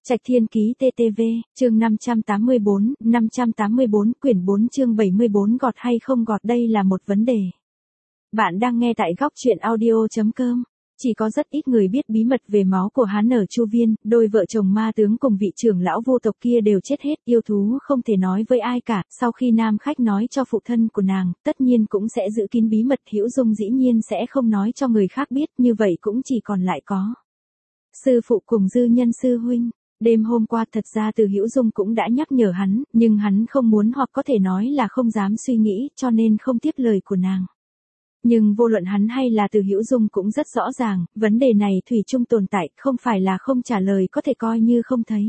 Trạch Thiên Ký TTV, chương 584, quyển 4 chương 74 gọt hay không gọt đây là một vấn đề. Bạn đang nghe tại góc truyện audio.com. Chỉ có rất ít người biết bí mật về máu của Hán ở Chu Viên, đôi vợ chồng ma tướng cùng vị trưởng lão vô tộc kia đều chết hết, yêu thú không thể nói với ai cả, sau khi nam khách nói cho phụ thân của nàng, tất nhiên cũng sẽ giữ kín bí mật, Hữu Dung dĩ nhiên sẽ không nói cho người khác biết, như vậy cũng chỉ còn lại có sư phụ cùng Dư Nhân sư huynh. Đêm hôm qua thật ra Từ Hữu Dung cũng đã nhắc nhở hắn, nhưng hắn không muốn hoặc có thể nói là không dám suy nghĩ, cho nên không tiếp lời của nàng. Nhưng vô luận hắn hay là Từ Hữu Dung cũng rất rõ ràng, vấn đề này thủy chung tồn tại, không phải là không trả lời có thể coi như không thấy.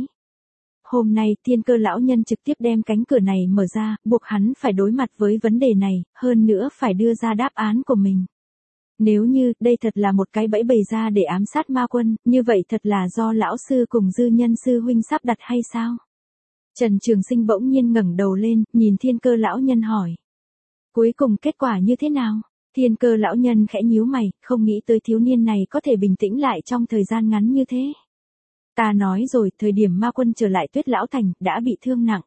Hôm nay Thiên Cơ lão nhân trực tiếp đem cánh cửa này mở ra, buộc hắn phải đối mặt với vấn đề này, hơn nữa phải đưa ra đáp án của mình. Nếu như đây thật là một cái bẫy bày ra để ám sát ma quân, như vậy thật là do lão sư cùng Dư Nhân sư huynh sắp đặt hay sao? Trần Trường Sinh bỗng nhiên ngẩng đầu lên, nhìn Thiên Cơ lão nhân hỏi. Cuối cùng kết quả như thế nào? Thiên Cơ lão nhân khẽ nhíu mày, không nghĩ tới thiếu niên này có thể bình tĩnh lại trong thời gian ngắn như thế. Ta nói rồi, thời điểm ma quân trở lại Tuyết Lão Thành, đã bị thương nặng.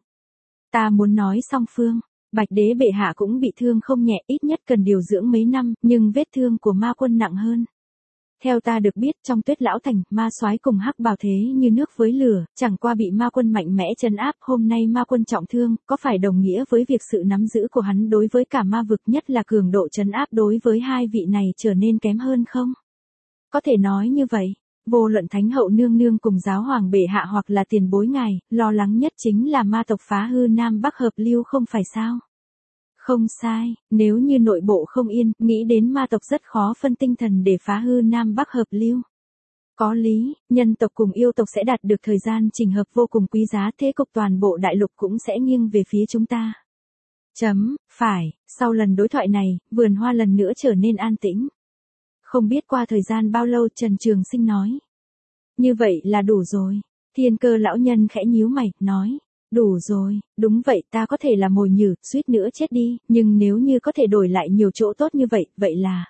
Ta muốn nói song phương. Bạch đế bệ hạ cũng bị thương không nhẹ, ít nhất cần điều dưỡng mấy năm, nhưng vết thương của ma quân nặng hơn. Theo ta được biết, trong Tuyết Lão Thành, ma soái cùng Hắc Bào thế như nước với lửa, chẳng qua bị ma quân mạnh mẽ trấn áp, hôm nay ma quân trọng thương, có phải đồng nghĩa với việc sự nắm giữ của hắn đối với cả ma vực, nhất là cường độ trấn áp đối với hai vị này trở nên kém hơn không? Có thể nói như vậy. Vô luận Thánh hậu nương nương cùng giáo hoàng bệ hạ hoặc là tiền bối ngài, lo lắng nhất chính là ma tộc phá hư Nam Bắc hợp lưu không phải sao? Không sai, nếu như nội bộ không yên, nghĩ đến ma tộc rất khó phân tinh thần để phá hư Nam Bắc hợp lưu. Có lý, nhân tộc cùng yêu tộc sẽ đạt được thời gian chỉnh hợp vô cùng quý giá, thế cục toàn bộ đại lục cũng sẽ nghiêng về phía chúng ta. Phải, sau lần đối thoại này, vườn hoa lần nữa trở nên an tĩnh. Không biết qua thời gian bao lâu, Trần Trường Sinh nói. Như vậy là đủ rồi. Thiên Cơ lão nhân khẽ nhíu mày, nói. Đủ rồi, đúng vậy, ta có thể là mồi nhử, suýt nữa chết đi, nhưng nếu như có thể đổi lại nhiều chỗ tốt như vậy, vậy là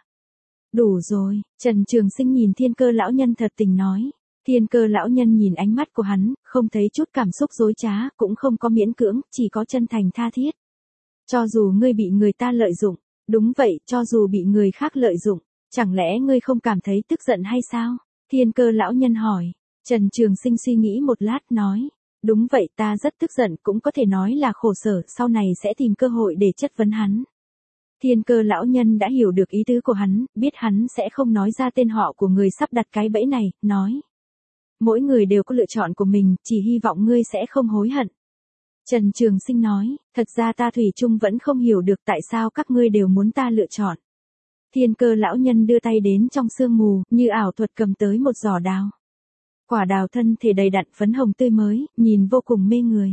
đủ rồi. Trần Trường Sinh nhìn Thiên Cơ lão nhân thật tình nói. Thiên Cơ lão nhân nhìn ánh mắt của hắn, không thấy chút cảm xúc dối trá, cũng không có miễn cưỡng, chỉ có chân thành tha thiết. Cho dù ngươi bị người ta lợi dụng, đúng vậy, cho dù bị người khác lợi dụng, chẳng lẽ ngươi không cảm thấy tức giận hay sao? Thiên Cơ lão nhân hỏi. Trần Trường Sinh suy nghĩ một lát nói. Đúng vậy, ta rất tức giận, cũng có thể nói là khổ sở, sau này sẽ tìm cơ hội để chất vấn hắn. Thiên Cơ lão nhân đã hiểu được ý tứ của hắn, biết hắn sẽ không nói ra tên họ của người sắp đặt cái bẫy này, nói. Mỗi người đều có lựa chọn của mình, chỉ hy vọng ngươi sẽ không hối hận. Trần Trường Sinh nói, thật ra ta thủy chung vẫn không hiểu được tại sao các ngươi đều muốn ta lựa chọn. Thiên Cơ lão nhân đưa tay đến trong sương mù, như ảo thuật cầm tới một giỏ đào. Quả đào thân thể đầy đặn phấn hồng tươi mới, nhìn vô cùng mê người.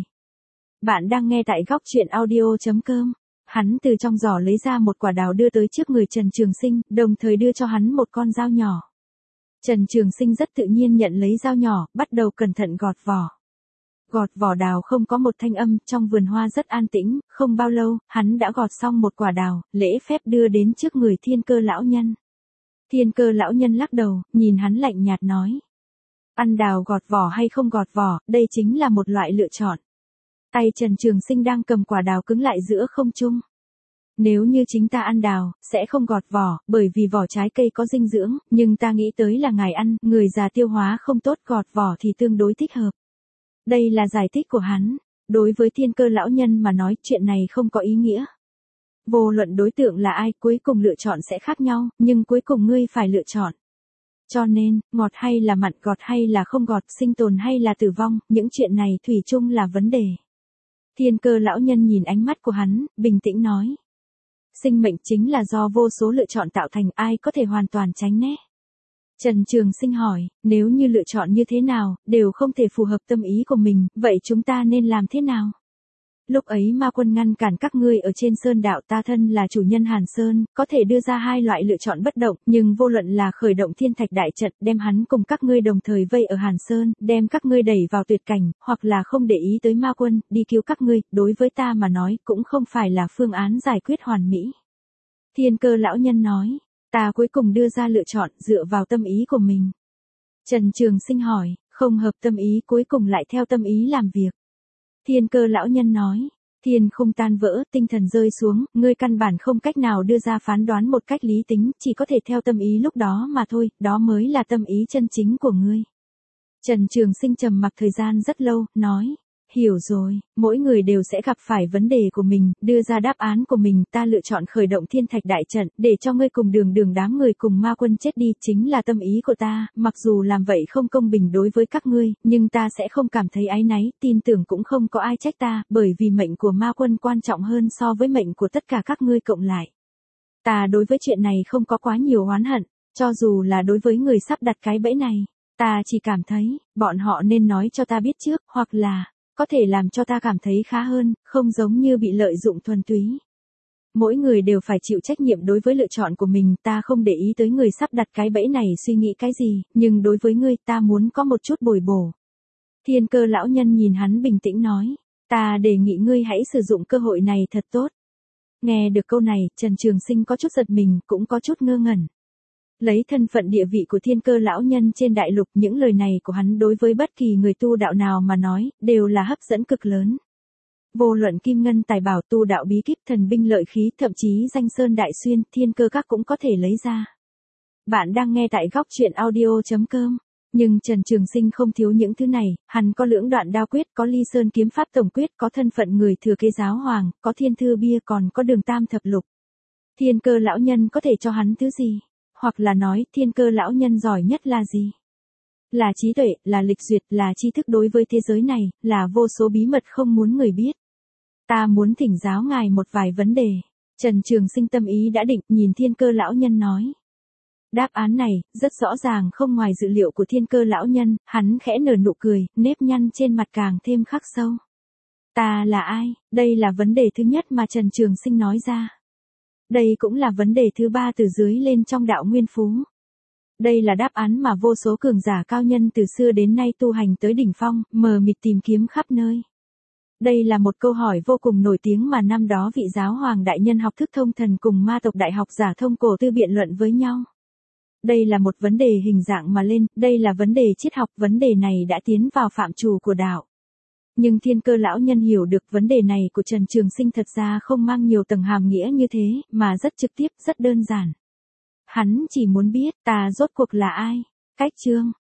Bạn đang nghe tại góc truyện audio.com. Hắn từ trong giỏ lấy ra một quả đào đưa tới trước người Trần Trường Sinh, đồng thời đưa cho hắn một con dao nhỏ. Trần Trường Sinh rất tự nhiên nhận lấy dao nhỏ, bắt đầu cẩn thận gọt vỏ. Gọt vỏ đào không có một thanh âm, trong vườn hoa rất an tĩnh, không bao lâu, hắn đã gọt xong một quả đào, lễ phép đưa đến trước người Thiên Cơ lão nhân. Thiên Cơ lão nhân lắc đầu, nhìn hắn lạnh nhạt nói. Ăn đào gọt vỏ hay không gọt vỏ, đây chính là một loại lựa chọn. Tay Trần Trường Sinh đang cầm quả đào cứng lại giữa không trung. Nếu như chính ta ăn đào, sẽ không gọt vỏ, bởi vì vỏ trái cây có dinh dưỡng, nhưng ta nghĩ tới là ngài ăn, người già tiêu hóa không tốt, gọt vỏ thì tương đối thích hợp. Đây là giải thích của hắn. Đối với Thiên Cơ lão nhân mà nói, chuyện này không có ý nghĩa. Vô luận đối tượng là ai, cuối cùng lựa chọn sẽ khác nhau, nhưng cuối cùng ngươi phải lựa chọn. Cho nên, ngọt hay là mặn, gọt hay là không gọt, sinh tồn hay là tử vong, những chuyện này thủy chung là vấn đề. Thiên Cơ lão nhân nhìn ánh mắt của hắn, bình tĩnh nói. Sinh mệnh chính là do vô số lựa chọn tạo thành, ai có thể hoàn toàn tránh né? Trần Trường Sinh hỏi, nếu như lựa chọn như thế nào, đều không thể phù hợp tâm ý của mình, vậy chúng ta nên làm thế nào? Lúc ấy ma quân ngăn cản các ngươi ở trên sơn đạo, ta thân là chủ nhân Hàn Sơn, có thể đưa ra hai loại lựa chọn bất động, nhưng vô luận là khởi động thiên thạch đại trận, đem hắn cùng các ngươi đồng thời vây ở Hàn Sơn, đem các ngươi đẩy vào tuyệt cảnh, hoặc là không để ý tới ma quân, đi cứu các ngươi, đối với ta mà nói, cũng không phải là phương án giải quyết hoàn mỹ. Thiên Cơ lão nhân nói, ta cuối cùng đưa ra lựa chọn dựa vào tâm ý của mình. Trần Trường Sinh hỏi, Không hợp tâm ý cuối cùng lại theo tâm ý làm việc. Thiên Cơ lão nhân nói. Thiên Khung tan vỡ, tinh thần rơi xuống, ngươi căn bản không cách nào đưa ra phán đoán một cách lý tính, chỉ có thể theo tâm ý lúc đó mà thôi, đó mới là tâm ý chân chính của ngươi. Trần Trường Sinh trầm mặc thời gian rất lâu, nói. Hiểu rồi, mỗi người đều sẽ gặp phải vấn đề của mình, đưa ra đáp án của mình, ta lựa chọn khởi động thiên thạch đại trận, để cho ngươi cùng đường đám người cùng ma quân chết đi, chính là tâm ý của ta, mặc dù làm vậy không công bình đối với các ngươi, nhưng ta sẽ không cảm thấy áy náy, tin tưởng cũng không có ai trách ta, bởi vì mệnh của ma quân quan trọng hơn so với mệnh của tất cả các ngươi cộng lại. Ta đối với chuyện này không có quá nhiều oán hận, cho dù là đối với người sắp đặt cái bẫy này, ta chỉ cảm thấy, bọn họ nên nói cho ta biết trước, hoặc là có thể làm cho ta cảm thấy khá hơn, không giống như bị lợi dụng thuần túy. Mỗi người đều phải chịu trách nhiệm đối với lựa chọn của mình, ta không để ý tới người sắp đặt cái bẫy này suy nghĩ cái gì, nhưng đối với ngươi ta muốn có một chút bồi bổ. Thiên Cơ lão nhân nhìn hắn bình tĩnh nói, ta đề nghị ngươi hãy sử dụng cơ hội này thật tốt. Nghe được câu này, Trần Trường Sinh có chút giật mình, cũng có chút ngơ ngẩn. Lấy thân phận địa vị của Thiên Cơ lão nhân trên đại lục, những lời này của hắn đối với bất kỳ người tu đạo nào mà nói, đều là hấp dẫn cực lớn. Vô luận kim ngân tài bảo, tu đạo bí kíp, thần binh lợi khí, thậm chí danh sơn đại xuyên, thiên cơ các cũng có thể lấy ra. Bạn đang nghe tại góc truyện audio.com. Nhưng Trần Trường Sinh không thiếu những thứ này, hắn có lưỡng đoạn đao quyết, có ly sơn kiếm pháp tổng quyết, có thân phận người thừa kế giáo hoàng, có thiên thư bia, còn có đường tam thập lục. Thiên Cơ lão nhân có thể cho hắn thứ gì? Hoặc là nói, Thiên Cơ lão nhân giỏi nhất là gì? Là trí tuệ, là lịch duyệt, là tri thức đối với thế giới này, là vô số bí mật không muốn người biết. Ta muốn thỉnh giáo ngài một vài vấn đề. Trần Trường Sinh tâm ý đã định, nhìn Thiên Cơ lão nhân nói. Đáp án này, rất rõ ràng không ngoài dự liệu của Thiên Cơ lão nhân, hắn khẽ nở nụ cười, nếp nhăn trên mặt càng thêm khắc sâu. Ta là ai? Đây là vấn đề thứ nhất mà Trần Trường Sinh nói ra. Đây cũng là vấn đề thứ ba từ dưới lên trong đạo nguyên phú. Đây là đáp án mà vô số cường giả cao nhân từ xưa đến nay tu hành tới đỉnh phong, mờ mịt tìm kiếm khắp nơi. Đây là một câu hỏi vô cùng nổi tiếng mà năm đó vị giáo hoàng đại nhân học thức thông thần cùng ma tộc đại học giả thông cổ tư biện luận với nhau. Đây là một vấn đề hình dạng mà lên, đây là vấn đề triết học, vấn đề này đã tiến vào phạm trù của đạo. Nhưng Thiên Cơ lão nhân hiểu được vấn đề này của Trần Trường Sinh thật ra không mang nhiều tầng hàm nghĩa như thế, mà rất trực tiếp, rất đơn giản. Hắn chỉ muốn biết ta rốt cuộc là ai. Cách chương